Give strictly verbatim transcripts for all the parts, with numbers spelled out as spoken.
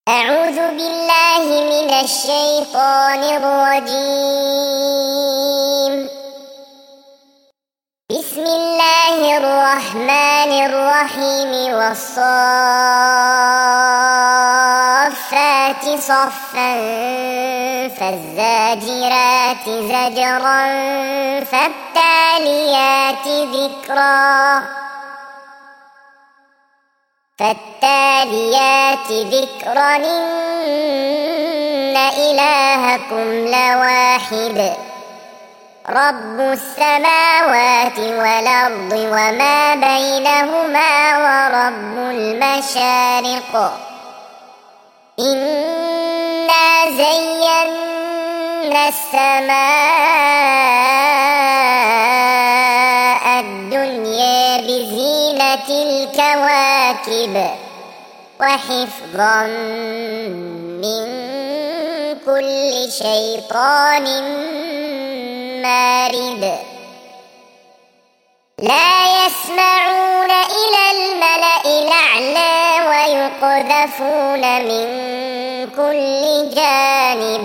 أعوذ بالله من الشيطان الرجيم. بسم الله الرحمن الرحيم. والصافات صفا فالزاجرات زجرا فالتاليات ذكرا فالتاليات ذكرا إن إلهكم لواحد رب السماوات والأرض وما بينهما ورب المشارق. إنا زينا السماء الدنيا بزينة الكواكب وحفظا من كل شيطان مارد. لا يسمعون إلى الملأ الأعلى ويقذفون من كل جانب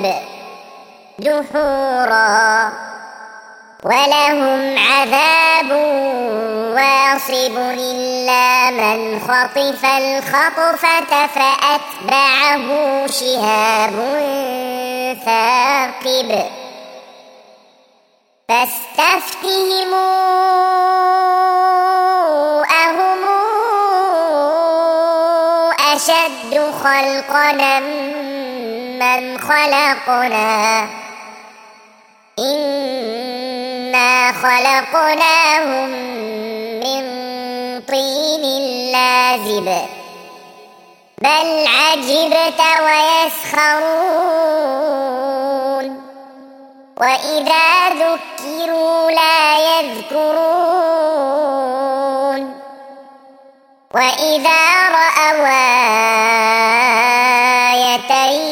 دحورا ولهم عذاب واصب إلا من خطف الخطفة فأتبعه شهاب ثاقب. فاستفتهم أهم أشد خلقنا ممن خلقنا إنا خلقناهم من طين لازب. بل عجبت ويسخرون وإذا ذكروا لا يذكرون وإذا رأوا آية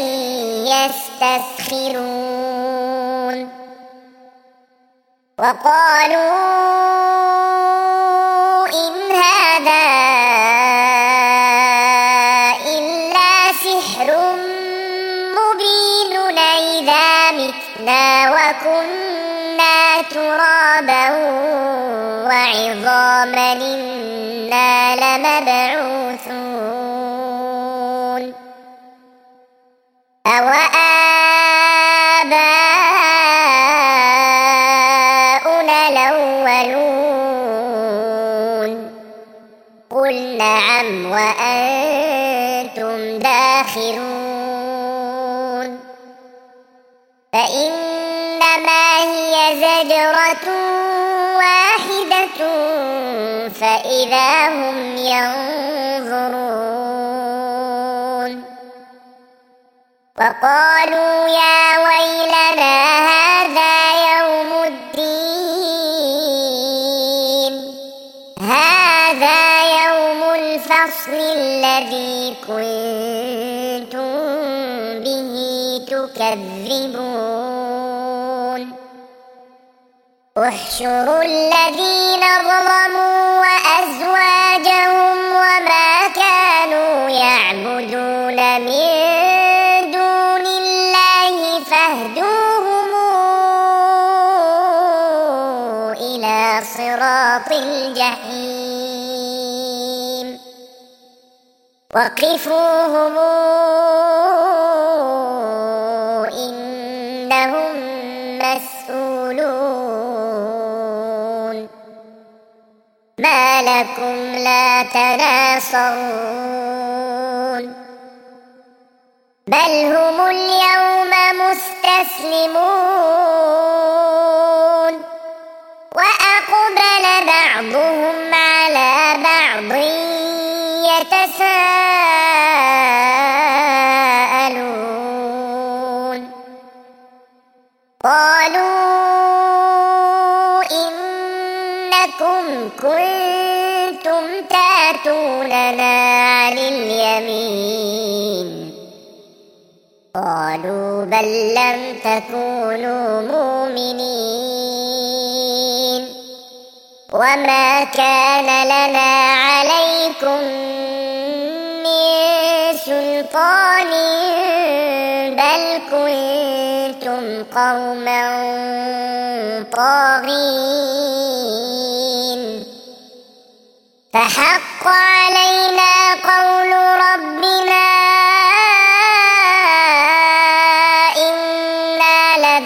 يستسخرون وقالوا إن هذا إلا سحر مبين إذا متنا وكنا ترابا وعظاما إنا لمبعوثون أوآباؤنا الأولون قل نعم وأنتم داخرون. فإنما هي زجرة واحدة فإذا هم ينظرون. وقالوا يا ويلنا هذا يوم الدين هذا يوم الفصل الذي كنتم به تكذبون. احشروا الذين ظلموا وأزواجهم وما كانوا يعبدون من دون الله فاهدوهم إلى صراط الجحيم وقفوهم إنهم مسؤولون. ما لكم لا تناصرون بل هم اليوم مستسلمون وأقبل بعضهم على بعض يتساءلون قالوا إنكم كنتم تأتوننا عن اليمين قالوا بل لم تكونوا مؤمنين وما كان لنا عليكم من سلطان بل كنتم قوما طاغين فحق علينا قول ربنا إنا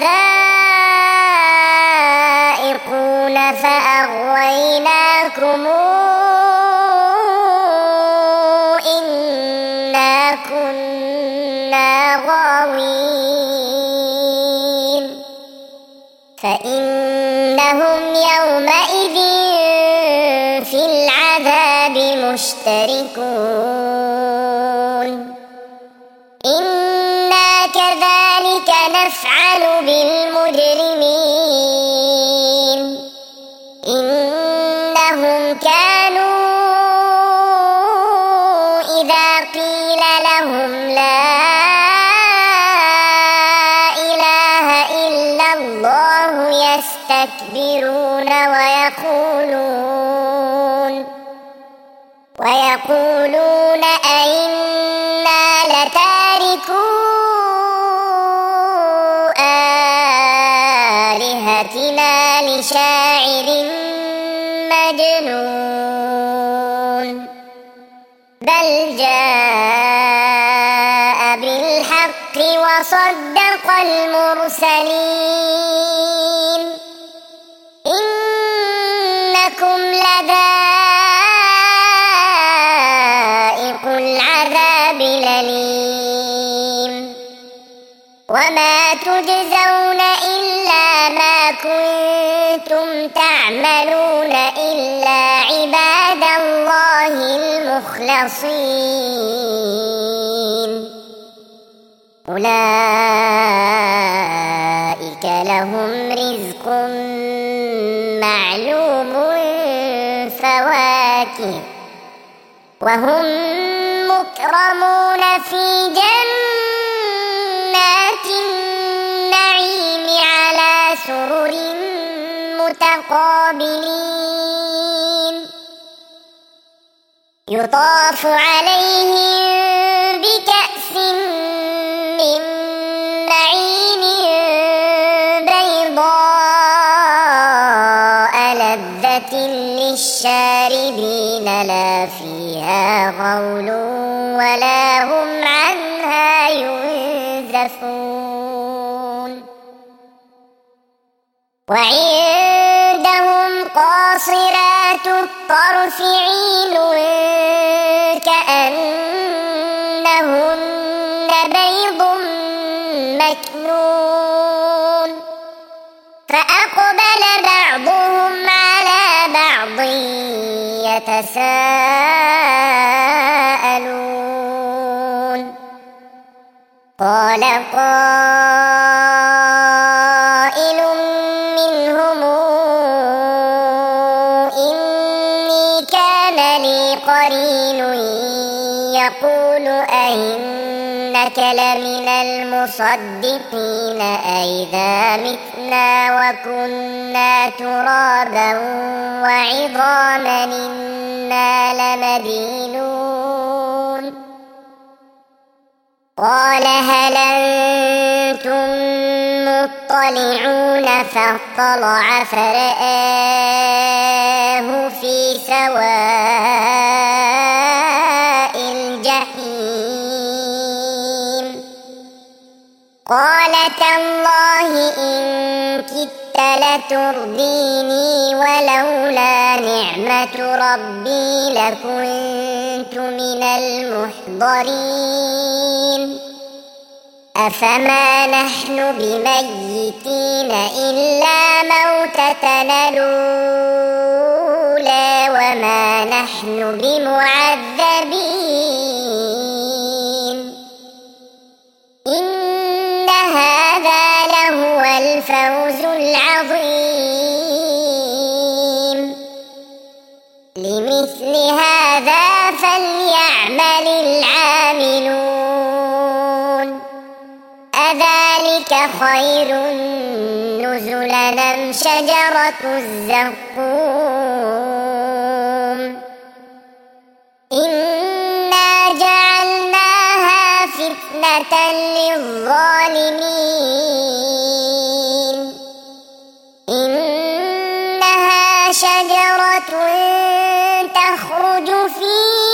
لذائقون فأغويناكم إنا كنا غاوين فإنهم يومئذ في العذاب مشتركون إنا كذلك نفعل بالمجرمين إنهم كانوا إذا قيل لهم لا إله إلا الله يستكبرون ويقولون ويقولون أئنا لتاركو آلهتنا لشاعر مجنون بل جاء بالحق وصدق المرسلين إنكم لذائق العذاب الأليم وما تجزون إلا ما كنتم تعملون إلا عباد الله المخلصين أولئك لهم رزق معلوم فواكه وهم مكرمون في جنات النعيم على سرر متقابلين يطاف عليهم بكأس من معين بيضاء لذة للشاربين لا فيها غول ولا هم عنها ينزفون وعندهم قاصرات الطرف عين كأنهن بيض مكنون فأقبل بعضهم على بعض يتساءلون قال قائل منهم إني كان لي قرين يقول أئنك لمن المصدقين أئذا متنا وكنا ترابا وعظاما إنا لمدينون قال هل أنتم مطلعون فاطلع فرآه في سواء الجحيم قال تالله إن كدت لترديني ولولا نعمة ربي لكنت من المحضرين أفما نحن بميتين إلا موتتنا الأولى وما نحن بمعذبين إن هذا لهو الفوز العظيم لمثل هذا فليعمل العاملون أذلك خير نزلا أم شجرة الزقوم إنا جعلناها فِتْنَةً لِلظَّالِمِينَ إِنَّهَا شَجَرَةٌ تَخْرُجُ فِي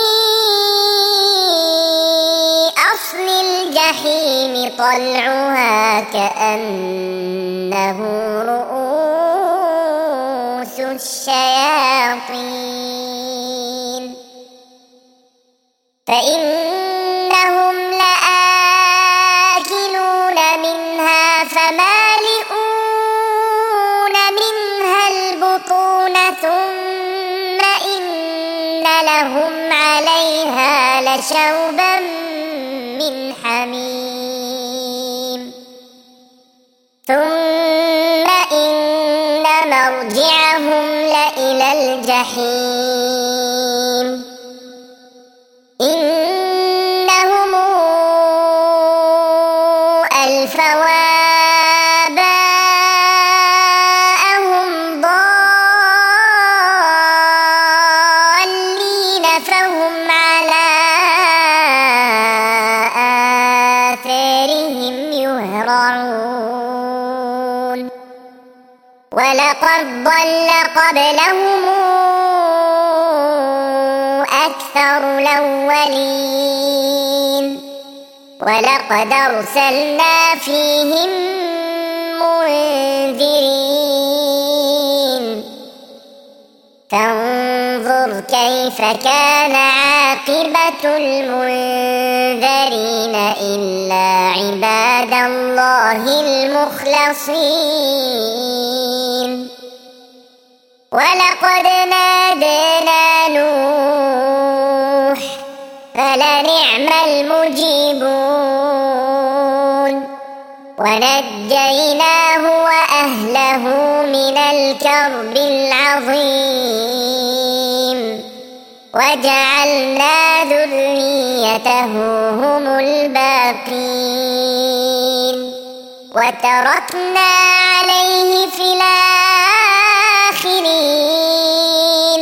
أَصْلِ الْجَحِيمِ طَلْعُهَا كَأَنَّهُ رؤوس الشياطين فإنهم لآكلون منها فمالئون منها البطون ثم إن لهم عليها لشوبا من حميم ثم إن مرجعهم لإلى الجحيم إنهم ألفوا آباءهم ضالين فهم على آثارهم يهرعون ولقد ضل قبلهم أكثر الأولين ولقد أرسلنا فيهم منذرين فانظر كيف كان عاقبة المنذرين إلا عباد الله المخلصين ولقد نادانا نوح فلنعم المجيبون ونجيناه وأهله من الكرب العظيم وجعلنا ذريته هم الباقين وتركنا عليه في الآخرين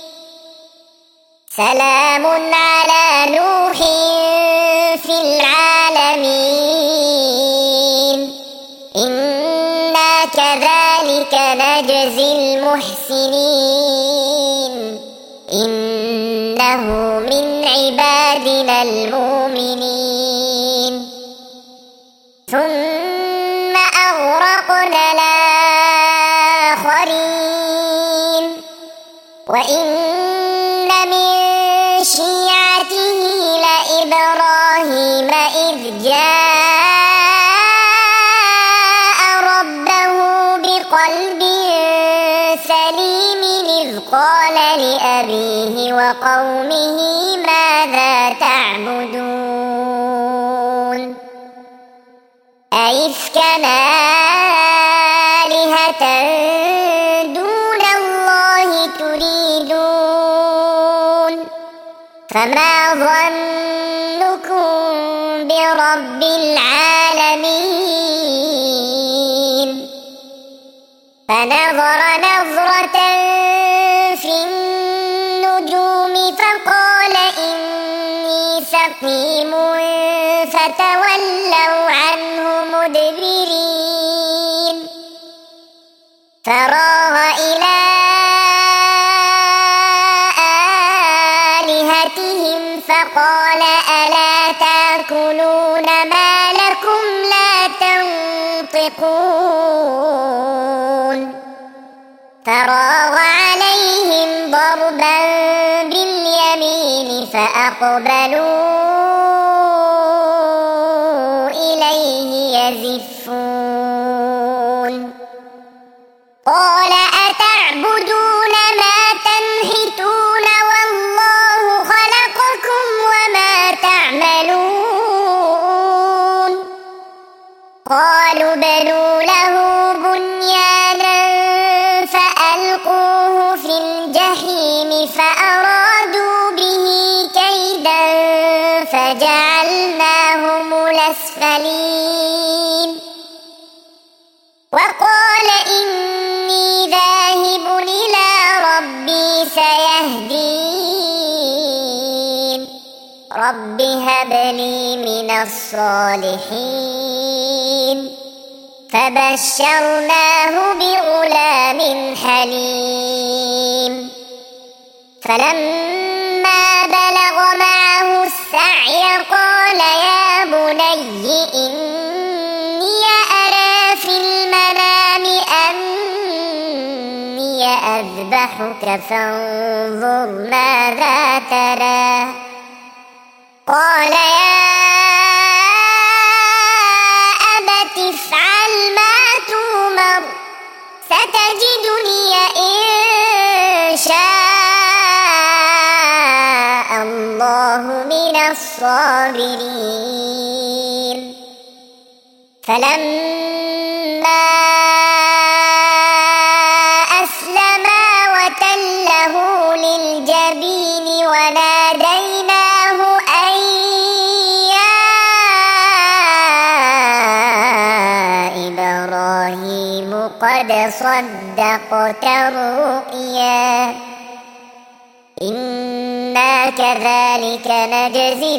سلام على نوح في العالمين إنا كذلك نجزي المحسنين إنه من عبادنا المؤمنين ثم أغرقنا الآخرين وإن من شيعته لإبراهيم إذ جاء ربه بقلب سليم إذ قال لأبيه وقومه ماذا تعبدون أئفكا آلهة دون الله تريدون فما ظنكم برب العالمين فنظر نظرة في النجوم فقال إني سقيم فتولوا عنه مدبرين فراغ إلى آلهتهم فقال ألا تأكلون ما لكم لا تنطقون فراغ عليهم ضربا باليمين فأقبلوا إليه يزفون قال أتعبدون ما تنحتون والله خلقكم وما تعملون قالوا بنوا له بنيانا فألقوه في الجحيم فأرادوا به كيدا فجعلناهم الأسفلين وقال إني ذاهب إلى ربي سيهدين رب هب لي من الصالحين فبشرناه بغلام حليم فلما بلغ معه السعي قال يا بني إني أرى في المنام أني أذبحك فانظر ماذا ترى قال يا أبت افعل ما تؤمر ستجدني إن شاء الله من الصابرين فلما أسلما وتله للجبين وناديناه أن يا إبراهيم قد صدقت الرؤيا إنا كذلك نجزي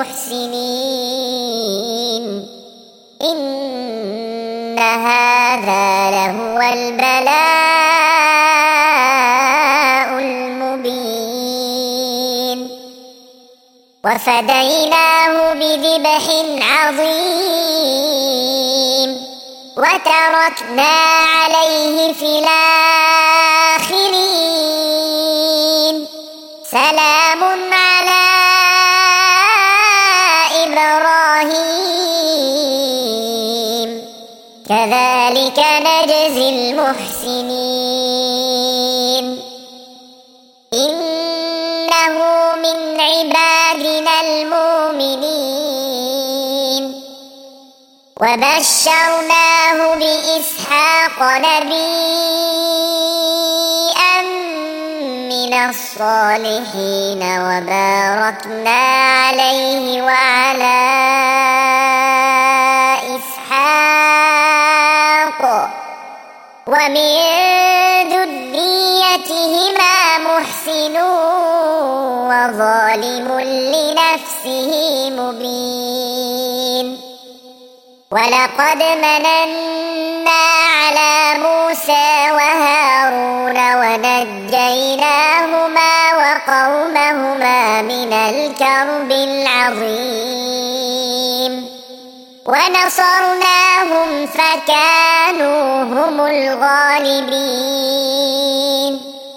المحسنين إن هذا لهو البلاء المبين وفديناه بذبح عظيم وتركنا عليه في الآخرين سلام على إبراهيم كذلك نجزي المحسنين إنه من عبادنا المؤمنين وبشرناه بإسحاق نبيا من الصالحين وباركنا عليه وعلى إسحاق ومن ذريتهما محسن وظالم لنفسه مبين ولقد مننا على موسى وهارون ونجيناهما وقومهما من الكرب العظيم ونصرناهم فكانوا هم الغالبين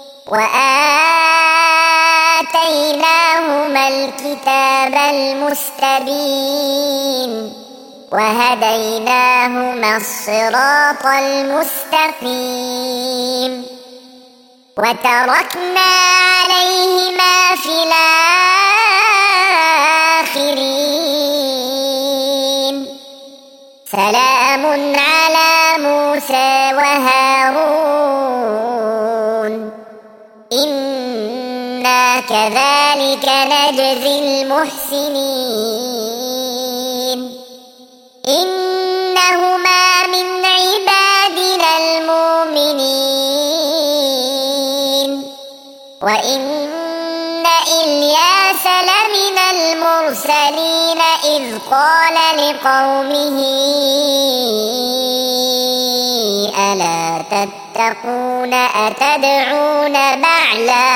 وآتيناهما الكتاب المستبين وهديناهما الصراط المستقيم وتركنا عليهما في الآخرين سلام على موسى وهارون إنا كذلك نجزي المحسنين إنهما من عبادنا المؤمنين وإن إلياس لمن المرسلين إذ قال لقومه ألا تتقون أتدعون بعلا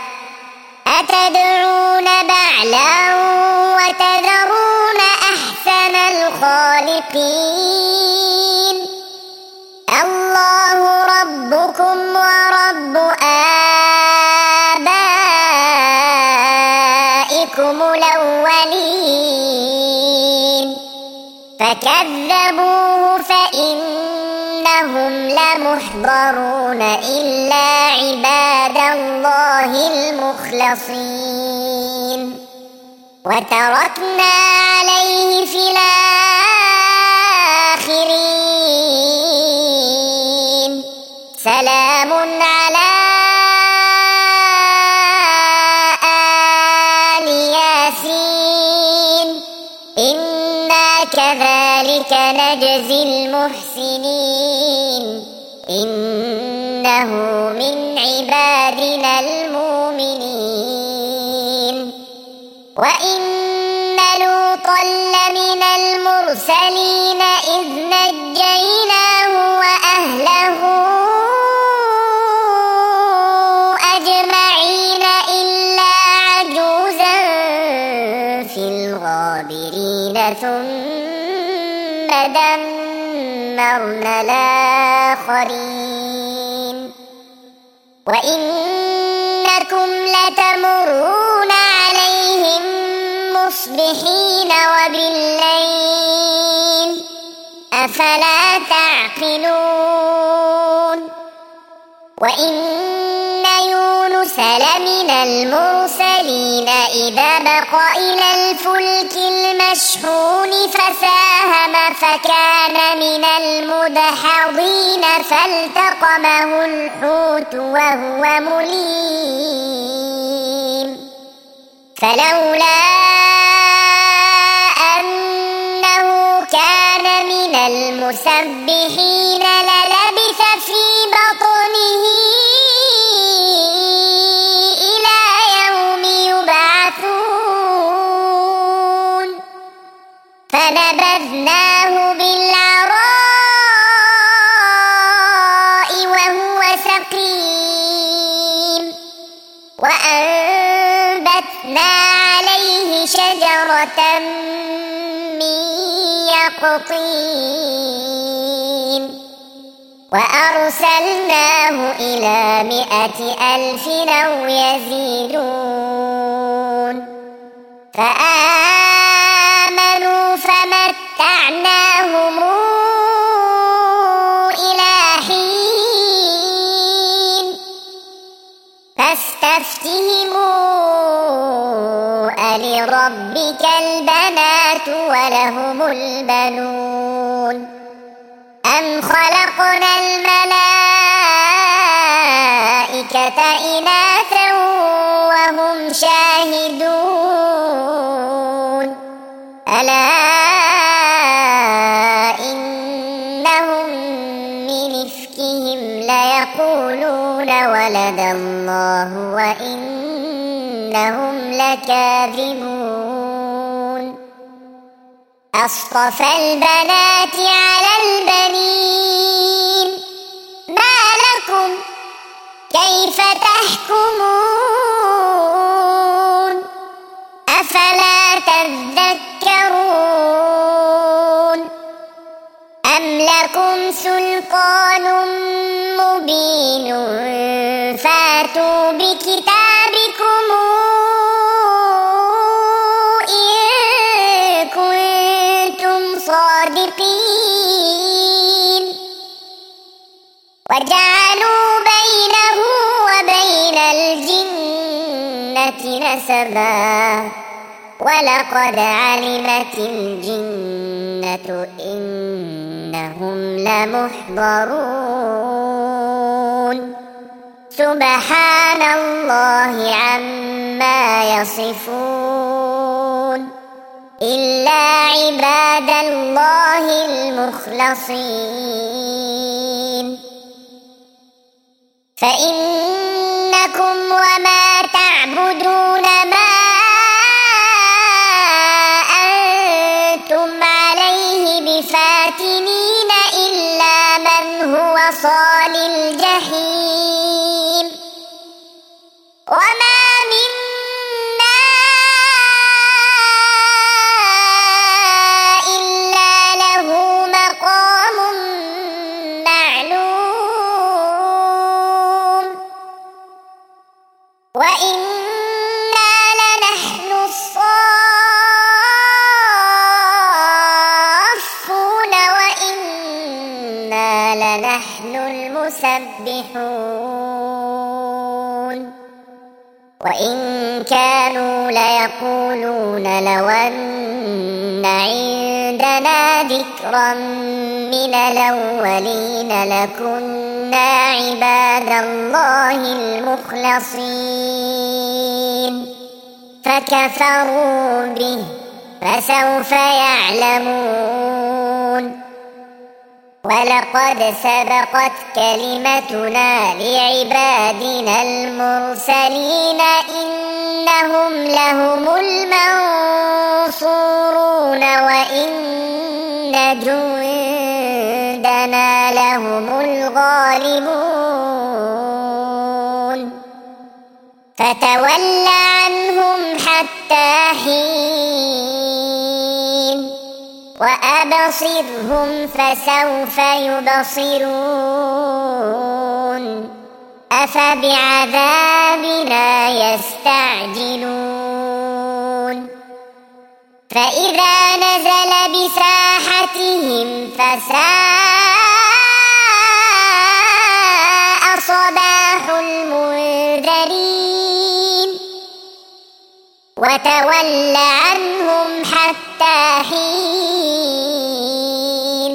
أتدعون بعلا وتذرون أحسن الخالقين الله ربكم ورب آبائكم الأولين فكذبوه فإنهم لمحضرون إلا عباد الله المخلصين وتركنا عليه في الآخرين سلام على آل ياسين إنا كذلك نجزي المحسنين إنه من عبادنا المؤمنين وإن لوطا لمن المرسلين إذ نجيناه وأهله أجمعين إلا عجوزا في الغابرين ثم دمرنا الآخرين وإنكم لتمرون عليهم مصبحين وبالليل أفلا تعقلون وإن يونس لمن المرسلين إذا بق إلى الفلك المشحون فساهم فكان من المدحضين فالتقمه الحوت وهو مليم فلولا أنه كان من المسبحين للبث في بطنه إلى يوم يبعثون فنبذناه بالعراء وهو سقيم وأنبتنا عليه شجرة من يقطين وأرسلناه إلى مائة ألف أو يزيدون فآمنوا فمتعناهم إلى حين فاستفتهموا ألربك البنات ولهم البنون أم خلقنا الملائكة إناثا وهم شاهدون ألا إنهم من إفكهم ليقولون ولد الله وإنهم لكاذبون أصطفى البنات على البنين ما لكم كيف تحكمون أفلا تذكرون أم لكم سلطان مبين فاتوا بكتابكم صادقين وجعلوا بينه وبين الجنة نسبا ولقد علمت الجنة إنهم لمحضرون سبحان الله عما يصفون إلا عباد الله المخلصين فإنكم وما تعبدون ما أنتم عليه بفاتنين إلا من هو صال الجحيم وما وإنا لنحن الصافون وإنا لنحن المسبحون وإن كانوا ليقولون لو أن عندنا ذكرا من الأولين لكنا عباد الله المخلصين فكفروا به فسوف يعلمون ولقد سبقت كلمتنا لعبادنا المرسلين إنهم لهم المنصورون وإن جندنا لهم الغالبون فتول عنهم حتى حين وأبصرهم فسوف يبصرون أفبعذابنا يستعجلون فإذا نزل بساحتهم فساء صباح المنذرين وتول عنهم حتى حين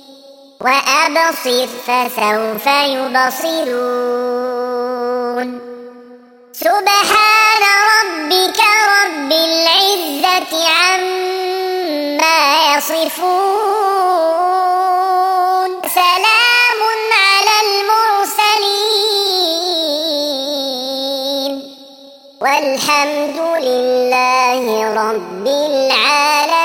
وأبصر فسوف يبصرون سبحان ربك رب العزة عما يصفون سلام على المرسلين والحمد لله رب العالمين.